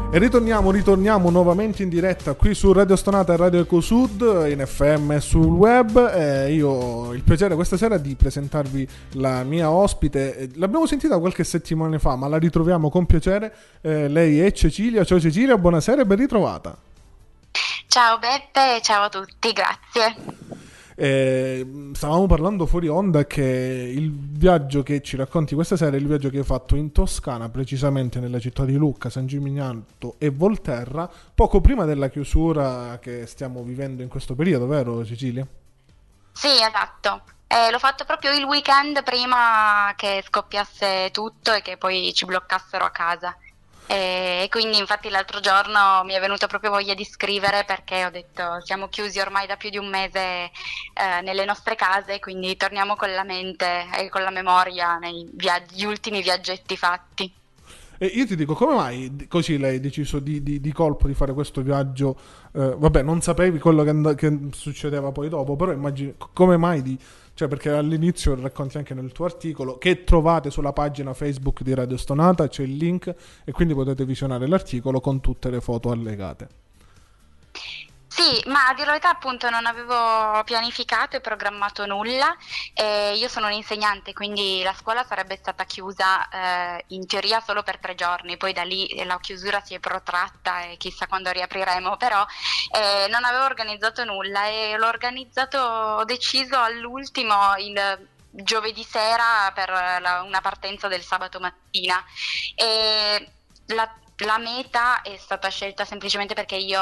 E ritorniamo nuovamente in diretta qui su Radio Stonata e Radio Ecosud, in FM e sul web. Io ho il piacere questa sera di presentarvi la mia ospite. L'abbiamo sentita qualche settimana fa, ma la ritroviamo con piacere. Lei è Cecilia. Ciao Cecilia, buonasera e ben ritrovata. Ciao Beppe, ciao a tutti, grazie. Stavamo parlando fuori onda che il viaggio che ci racconti questa sera è il viaggio che hai fatto in Toscana, precisamente nella città di Lucca, San Gimignano e Volterra, poco prima della chiusura che stiamo vivendo in questo periodo, vero Cecilia? Sì, esatto. L'ho fatto proprio il weekend prima che scoppiasse tutto e che poi ci bloccassero a casa. E quindi infatti l'altro giorno mi è venuta proprio voglia di scrivere, perché ho detto siamo chiusi ormai da più di un mese nelle nostre case, quindi torniamo con la mente e con la memoria gli ultimi viaggetti fatti. E io ti dico, come mai così lei ha deciso di colpo di fare questo viaggio? Vabbè, non sapevi quello che succedeva poi dopo, però immagini come mai cioè, perché all'inizio racconti anche nel tuo articolo, che trovate sulla pagina Facebook di Radio Stonata, c'è il link e quindi potete visionare l'articolo con tutte le foto allegate. Sì, ma a dire la verità appunto non avevo pianificato e programmato nulla. Io sono un'insegnante, quindi la scuola sarebbe stata chiusa in teoria solo per 3 giorni, poi da lì la chiusura si è protratta e chissà quando riapriremo, però non avevo organizzato nulla e ho deciso all'ultimo il giovedì sera per una partenza del sabato mattina. E la meta è stata scelta semplicemente perché io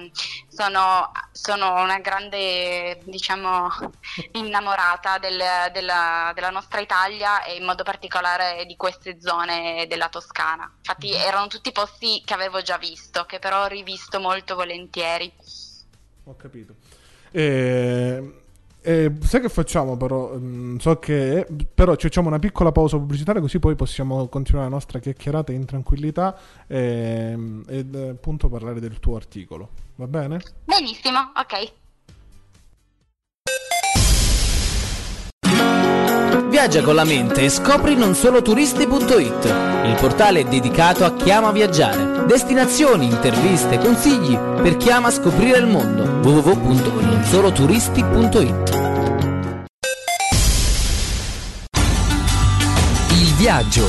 sono una grande, diciamo, innamorata della nostra Italia e in modo particolare di queste zone della Toscana. Infatti erano tutti posti che avevo già visto, che però ho rivisto molto volentieri. Ho capito. Sai che facciamo però? So che però ci facciamo una piccola pausa pubblicitaria, così poi possiamo continuare la nostra chiacchierata in tranquillità ed appunto parlare del tuo articolo. Va bene? Benissimo, ok. Viaggia con la mente e scopri nonsoloturisti.it, il portale dedicato a chi ama viaggiare. Destinazioni, interviste, consigli per chi ama scoprire il mondo. www.nonsoloturisti.it. Il viaggio.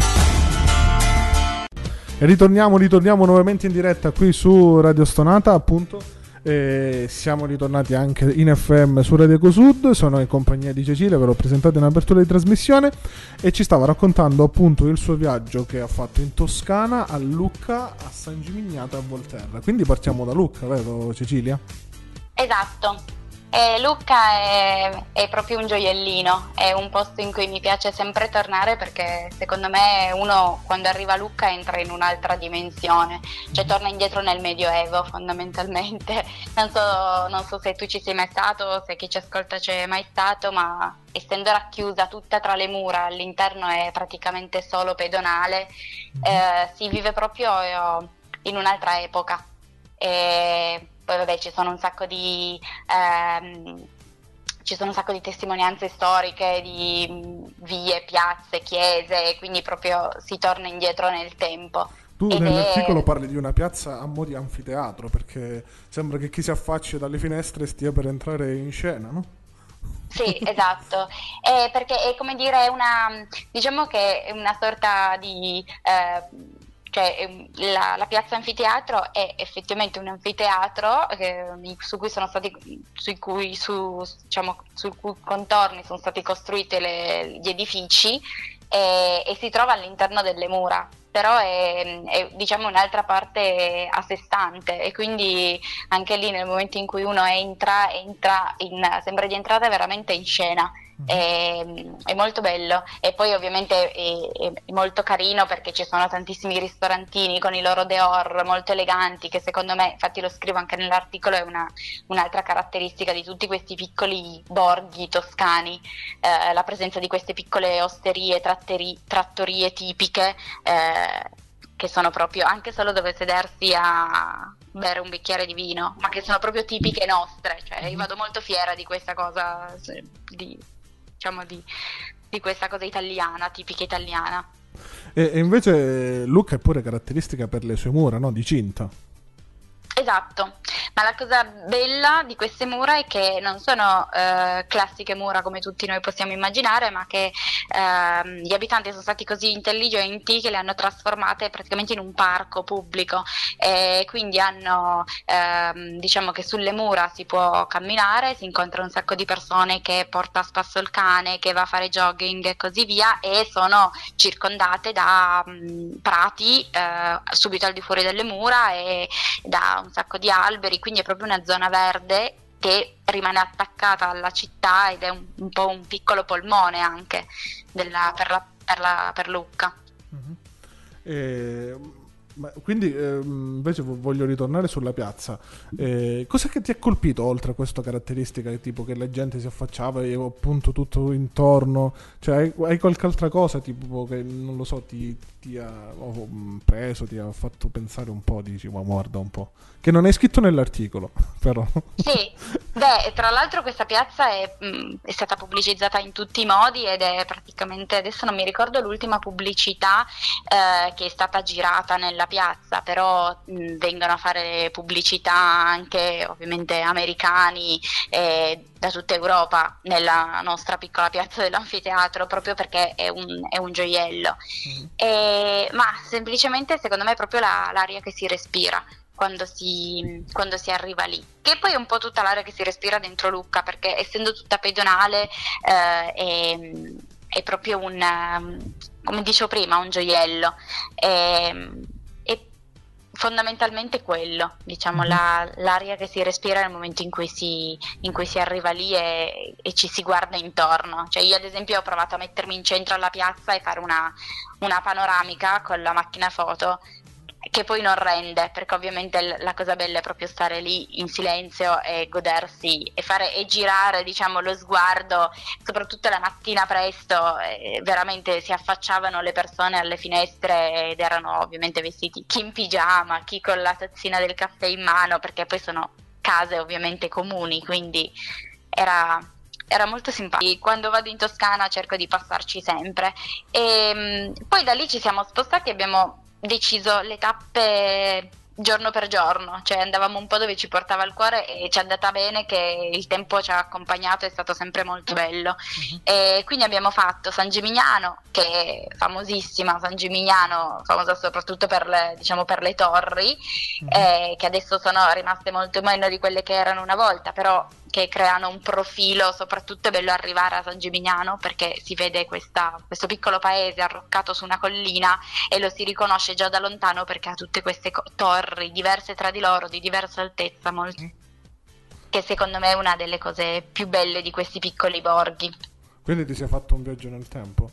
E ritorniamo nuovamente in diretta qui su Radio Stonata, appunto. Siamo ritornati anche in FM su Radio Ecosud. Sono in compagnia di Cecilia, ve l'ho presentato in apertura di trasmissione, e ci stava raccontando appunto il suo viaggio che ha fatto in Toscana, a Lucca, a San Gimignano e a Volterra. Quindi partiamo da Lucca, vero Cecilia? Esatto. Lucca è proprio un gioiellino, è un posto in cui mi piace sempre tornare, perché secondo me uno quando arriva a Lucca entra in un'altra dimensione, cioè torna indietro nel Medioevo fondamentalmente. Non so se tu ci sei mai stato, se chi ci ascolta c'è mai stato, ma essendo racchiusa tutta tra le mura, all'interno è praticamente solo pedonale, si vive proprio in un'altra epoca. Poi vabbè ci sono un sacco di testimonianze storiche di vie, piazze, chiese, quindi proprio si torna indietro nel tempo. Tu nell'articolo parli di una piazza a mo' di anfiteatro, perché sembra che chi si affaccia dalle finestre stia per entrare in scena, no? Sì, esatto, perché è come dire diciamo che è una sorta di cioè la piazza anfiteatro è effettivamente un anfiteatro sui cui contorni sono stati costruiti gli edifici, e si trova all'interno delle mura, però è diciamo un'altra parte a sé stante, e quindi anche lì nel momento in cui uno sembra di entrare veramente in scena. È molto bello, e poi ovviamente è molto carino perché ci sono tantissimi ristorantini con i loro décor molto eleganti, che secondo me, infatti lo scrivo anche nell'articolo, è un'altra caratteristica di tutti questi piccoli borghi toscani, la presenza di queste piccole osterie, trattorie tipiche, che sono proprio anche solo dove sedersi a bere un bicchiere di vino, ma che sono proprio tipiche nostre, cioè io vado molto fiera di questa cosa, di questa cosa italiana, tipica italiana. E invece Lucca è pure caratteristica per le sue mura, no? Di cinta. Esatto, ma la cosa bella di queste mura è che non sono classiche mura come tutti noi possiamo immaginare, ma che gli abitanti sono stati così intelligenti che le hanno trasformate praticamente in un parco pubblico, e quindi hanno, diciamo che sulle mura si può camminare, si incontra un sacco di persone che porta a spasso il cane, che va a fare jogging e così via, e sono circondate da prati subito al di fuori delle mura e da un sacco di alberi, quindi è proprio una zona verde che rimane attaccata alla città ed è un po' un piccolo polmone anche per Lucca. Quindi invece voglio ritornare sulla piazza. Cos'è che ti ha colpito oltre a questa caratteristica, tipo che la gente si affacciava e appunto tutto intorno? Cioè hai qualche altra cosa tipo che non lo so ti ha preso, ti ha fatto pensare un po', dici ma guarda un po', che non hai scritto nell'articolo però. Sì, beh, tra l'altro questa piazza è stata pubblicizzata in tutti i modi ed è praticamente, adesso non mi ricordo l'ultima pubblicità che è stata girata nella piazza, però vengono a fare pubblicità anche ovviamente americani da tutta Europa nella nostra piccola piazza dell'anfiteatro, proprio perché è un gioiello. Ma semplicemente secondo me è proprio l'aria che si respira quando si arriva lì, che poi è un po' tutta l'area che si respira dentro Lucca, perché essendo tutta pedonale è proprio come dicevo prima, un gioiello. È fondamentalmente quello, diciamo, l'aria che si respira nel momento in cui si arriva lì e ci si guarda intorno. Cioè io ad esempio ho provato a mettermi in centro alla piazza e fare una panoramica con la macchina foto, che poi non rende, perché ovviamente la cosa bella è proprio stare lì in silenzio e godersi e girare, diciamo, lo sguardo, soprattutto la mattina presto. Veramente si affacciavano le persone alle finestre ed erano ovviamente vestiti chi in pigiama, chi con la tazzina del caffè in mano, perché poi sono case ovviamente comuni, quindi era molto simpatico. Quando vado in Toscana cerco di passarci sempre, e poi da lì ci siamo spostati e abbiamo deciso le tappe giorno per giorno, cioè andavamo un po' dove ci portava il cuore e ci è andata bene che il tempo ci ha accompagnato, è stato sempre molto bello. E quindi abbiamo fatto San Gimignano, che è famosissima, San Gimignano famosa soprattutto per le torri, che adesso sono rimaste molto meno di quelle che erano una volta, però che creano un profilo. Soprattutto è bello arrivare a San Gimignano perché si vede questo piccolo paese arroccato su una collina e lo si riconosce già da lontano perché ha tutte queste torri diverse tra di loro, di diversa altezza, che secondo me è una delle cose più belle di questi piccoli borghi. Quindi ti sei fatto un viaggio nel tempo?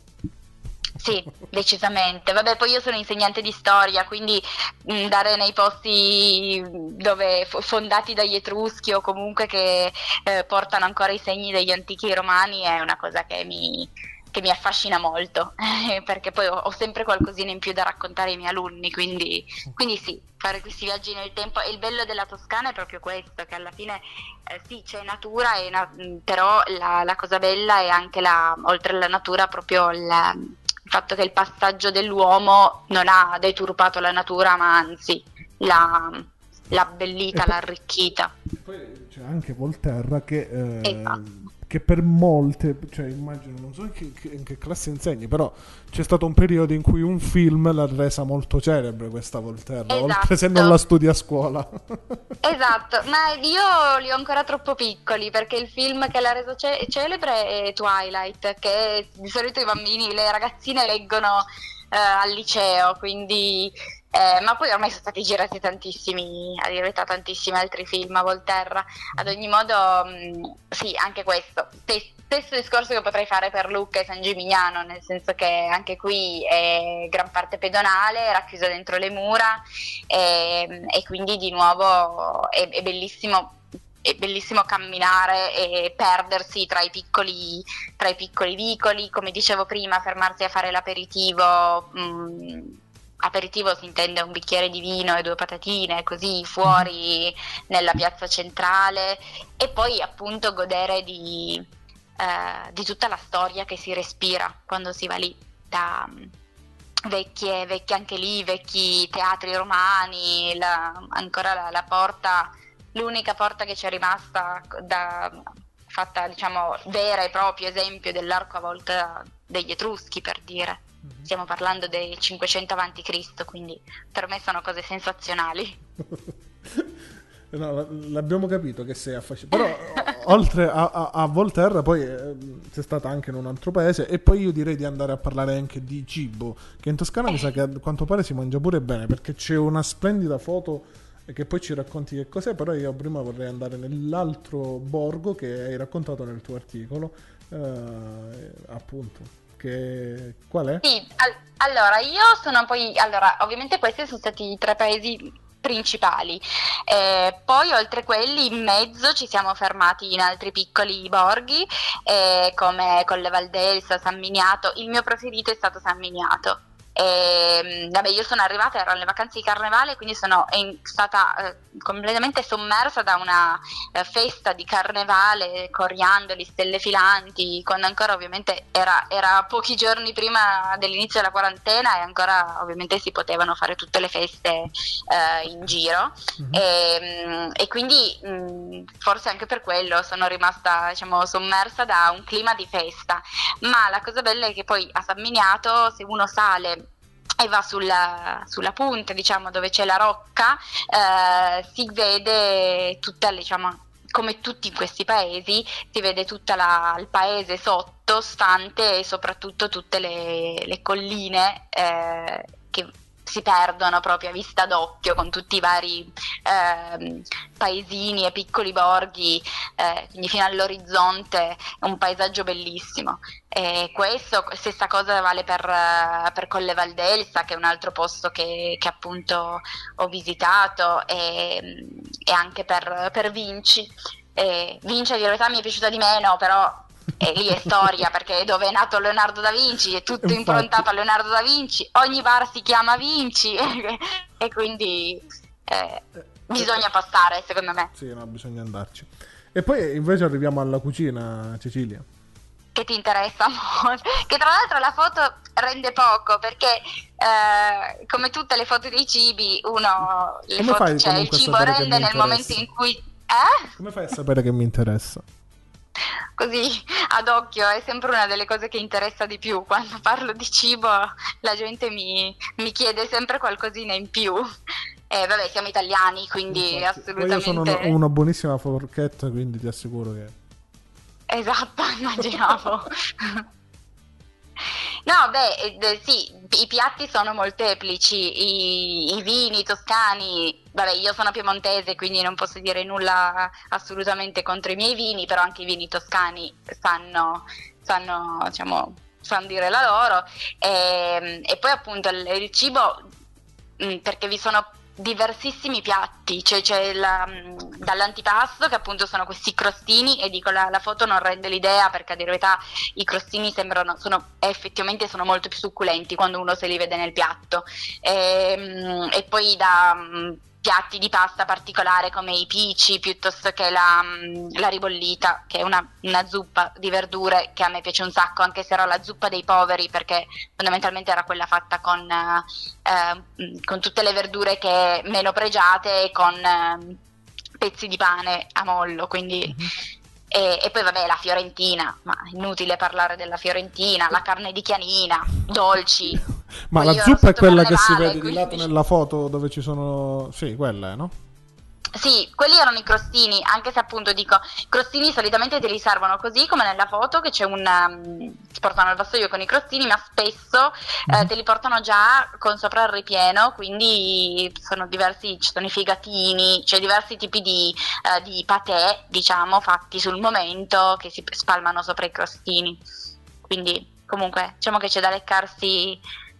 Sì, decisamente. Vabbè, poi io sono insegnante di storia, quindi andare nei posti dove fondati dagli Etruschi o comunque che portano ancora i segni degli antichi romani è una cosa che mi affascina molto, perché poi ho sempre qualcosina in più da raccontare ai miei alunni, quindi sì, fare questi viaggi nel tempo. E il bello della Toscana è proprio questo, che alla fine sì, c'è natura, però la cosa bella è anche oltre alla natura proprio il fatto che il passaggio dell'uomo non ha deturpato la natura, ma anzi l'ha abbellita, l'ha arricchita. Poi c'è anche Volterra che Esatto. che per molte, cioè immagino, non so in che classe insegni, però c'è stato un periodo in cui un film l'ha resa molto celebre questa Volterra, Esatto. oltre se non la studi a scuola. Esatto, ma io li ho ancora troppo piccoli, perché il film che l'ha reso celebre è Twilight, che di solito i bambini, le ragazzine leggono al liceo, quindi ma poi ormai sono stati girati tantissimi, a dire la verità, tantissimi altri film a Volterra. Ad ogni modo sì, anche questo stesso discorso che potrei fare per Lucca e San Gimignano, nel senso che anche qui è gran parte pedonale, racchiusa dentro le mura, e quindi di nuovo è bellissimo. È bellissimo camminare e perdersi tra i piccoli vicoli, come dicevo prima, fermarsi a fare l'aperitivo. Aperitivo si intende un bicchiere di vino e 2 patatine, così fuori nella piazza centrale, e poi appunto godere di tutta la storia che si respira quando si va lì, vecchie anche lì, vecchi teatri romani, ancora la porta, l'unica porta che ci è rimasta fatta, diciamo, vera e propria esempio dell'arco a volta degli Etruschi, per dire. Stiamo parlando del 500 a.C., quindi per me sono cose sensazionali. No, l'abbiamo capito che sei affascinato. Però oltre a Volterra poi sei stata anche in un altro paese, e poi io direi di andare a parlare anche di cibo, che in Toscana mi sa che a quanto pare si mangia pure bene, perché c'è una splendida foto che poi ci racconti che cos'è. Però io prima vorrei andare nell'altro borgo che hai raccontato nel tuo articolo, appunto, che qual è? Sì, allora io sono poi, allora ovviamente questi sono stati i 3 paesi principali, poi oltre quelli in mezzo ci siamo fermati in altri piccoli borghi, come Colle Valdelsa, San Miniato. Il mio preferito è stato San Miniato. Vabbè, io sono arrivata, ero alle vacanze di carnevale, quindi sono stata completamente sommersa da una festa di carnevale, coriandoli, stelle filanti, quando ancora ovviamente era pochi giorni prima dell'inizio della quarantena, e ancora ovviamente si potevano fare tutte le feste in giro. E quindi forse anche per quello sono rimasta, diciamo, sommersa da un clima di festa. Ma la cosa bella è che poi a San Miniato, se uno sale e va sulla punta, diciamo, dove c'è la rocca, si vede tutta, diciamo, come tutti in questi paesi, si vede tutta il paese sottostante, e soprattutto tutte le colline che si perdono proprio a vista d'occhio, con tutti i vari paesini e piccoli borghi, quindi fino all'orizzonte, un paesaggio bellissimo. E questo, stessa cosa vale per Colle Valdelsa, che è un altro posto che appunto ho visitato, e anche per Vinci. Vinci, a dire la verità, mi è piaciuta di meno, però lì è storia, perché è dove è nato Leonardo da Vinci, è tutto Infatti. improntato a Leonardo da Vinci, ogni bar si chiama Vinci e quindi bisogna passare, secondo me. Sì, no, bisogna andarci. E poi invece arriviamo alla cucina, Cecilia. Che ti interessa molto, che tra l'altro la foto rende poco, perché come tutte le foto dei cibi, Come fai cioè il comunque a cibo sapere che rende mi nel interessa? momento in cui Come fai a sapere che mi interessa? così ad occhio è sempre una delle cose che interessa di più. Quando parlo di cibo la gente mi chiede sempre qualcosina in più. Vabbè, siamo italiani, quindi Infatti, assolutamente. poi io sono una buonissima forchetta, quindi ti assicuro che... Esatto, immaginavo. No, beh, sì, i piatti sono molteplici, i vini toscani, vabbè, io sono piemontese, quindi non posso dire nulla assolutamente contro i miei vini, però anche i vini toscani sanno, diciamo, sanno dire la loro, e poi appunto il cibo, perché vi sono diversissimi piatti, cioè c'è dall'antipasto, che appunto sono questi crostini, e dico la foto non rende l'idea, perché a dire la verità i crostini effettivamente sono molto più succulenti quando uno se li vede nel piatto, e poi da piatti di pasta particolare come i pici, piuttosto che la ribollita, che è una zuppa di verdure che a me piace un sacco, anche se era la zuppa dei poveri, perché fondamentalmente era quella fatta con tutte le verdure che meno pregiate, e con pezzi di pane a mollo, quindi e poi vabbè, la fiorentina, ma inutile parlare della fiorentina, la carne di chianina, dolci. Ma Poi la io zuppa ero è quella sotto che si carnevale, vede di lato quindi... nella foto, dove ci sono... Sì, quella è, no? Sì, quelli erano i crostini, anche se appunto dico, i crostini solitamente te li servono così come nella foto, che c'è ti portano il vassoio con i crostini, ma spesso te li portano già con sopra il ripieno, quindi sono diversi, ci sono i figatini, c'è diversi tipi di patè, diciamo, fatti sul momento, che si spalmano sopra i crostini. Quindi comunque diciamo che c'è da leccarsi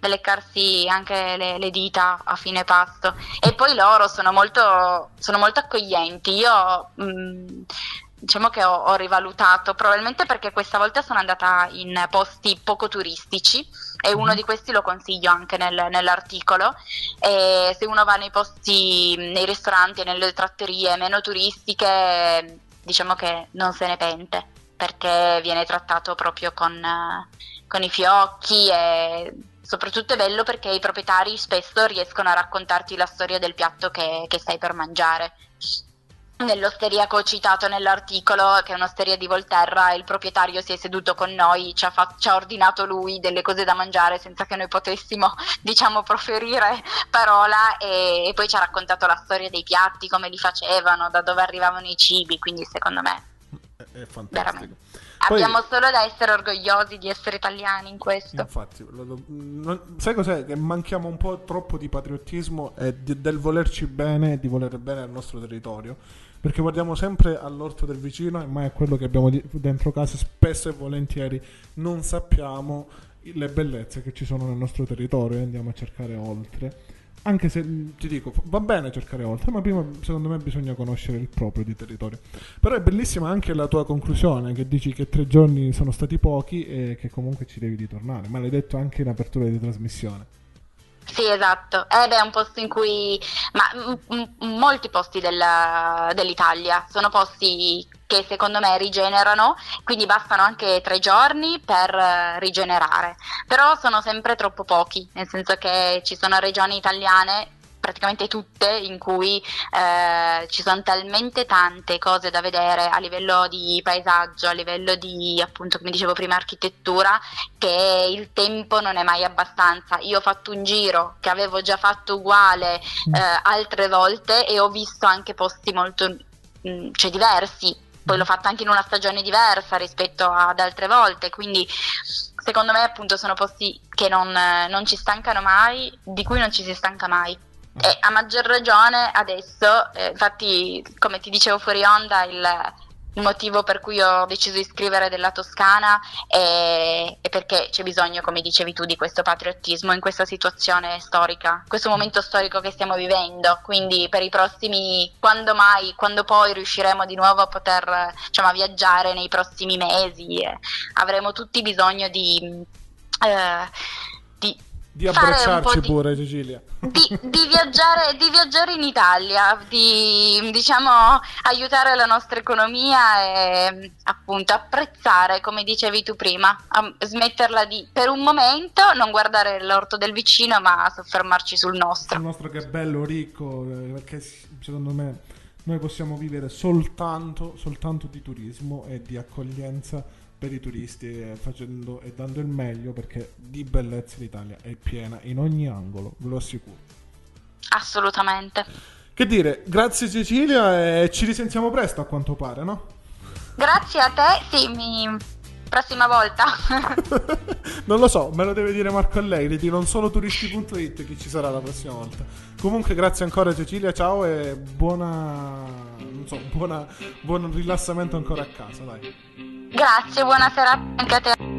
anche le dita a fine pasto. E poi loro sono molto accoglienti. Io diciamo che ho rivalutato, probabilmente perché questa volta sono andata in posti poco turistici, e uno di questi lo consiglio anche nell'articolo. E se uno va nei posti, nei ristoranti e nelle trattorie meno turistiche, diciamo che non se ne pente, perché viene trattato proprio con i fiocchi, e soprattutto è bello perché i proprietari spesso riescono a raccontarti la storia del piatto che stai per mangiare. Nell'osteria che ho citato nell'articolo, che è un'osteria di Volterra, il proprietario si è seduto con noi, ci ha ordinato lui delle cose da mangiare senza che noi potessimo, diciamo, proferire parola, e poi ci ha raccontato la storia dei piatti, come li facevano, da dove arrivavano i cibi, quindi secondo me è fantastico. veramente. Poi, abbiamo solo da essere orgogliosi di essere italiani in questo. infatti, sai cos'è? Che manchiamo un po' troppo di patriottismo e del volerci bene e di volere bene al nostro territorio, perché guardiamo sempre all'orto del vicino e mai a quello che abbiamo dentro casa. Spesso e volentieri non sappiamo le bellezze che ci sono nel nostro territorio e andiamo a cercare oltre. Anche se ti dico, va bene cercare oltre, ma prima secondo me bisogna conoscere il proprio di territorio. Però è bellissima anche la tua conclusione, che dici che 3 giorni sono stati pochi e che comunque ci devi ritornare. Ma l'hai detto anche in apertura di trasmissione. Sì, esatto. È un posto in cui, molti posti dell'Italia sono posti che secondo me rigenerano, quindi bastano anche 3 giorni per rigenerare, però sono sempre troppo pochi, nel senso che ci sono regioni italiane, praticamente tutte, in cui ci sono talmente tante cose da vedere a livello di paesaggio, a livello di, appunto, come dicevo prima, architettura, che il tempo non è mai abbastanza. Io ho fatto un giro che avevo già fatto uguale altre volte e ho visto anche posti molto cioè diversi. Poi l'ho fatta anche in una stagione diversa rispetto ad altre volte, quindi secondo me appunto sono posti che non ci stancano mai, di cui non ci si stanca mai. E a maggior ragione adesso, infatti, come ti dicevo fuori onda, il motivo per cui ho deciso di scrivere della Toscana è perché c'è bisogno, come dicevi tu, di questo patriottismo in questa situazione storica, questo momento storico che stiamo vivendo. Quindi per i prossimi, quando poi riusciremo di nuovo a poter, diciamo, a viaggiare nei prossimi mesi, avremo tutti bisogno di abbracciarci pure, Cecilia. Di viaggiare in Italia, di, diciamo, aiutare la nostra economia e appunto apprezzare, come dicevi tu prima, smetterla di, per un momento, non guardare l'orto del vicino, ma soffermarci sul nostro. Il nostro, che è bello, ricco, perché secondo me noi possiamo vivere soltanto di turismo e di accoglienza per i turisti, facendo e dando il meglio, perché di bellezza l'Italia è piena in ogni angolo, ve lo assicuro. Assolutamente. Che dire, grazie Cecilia, e ci risentiamo presto a quanto pare, no? Grazie a te, sì, prossima volta. Non lo so, me lo deve dire Marco Allegri di nonsoloTuristi.it chi ci sarà la prossima volta. Comunque grazie ancora Cecilia, ciao e buon rilassamento ancora a casa, dai. Grazie, buona serata anche a te.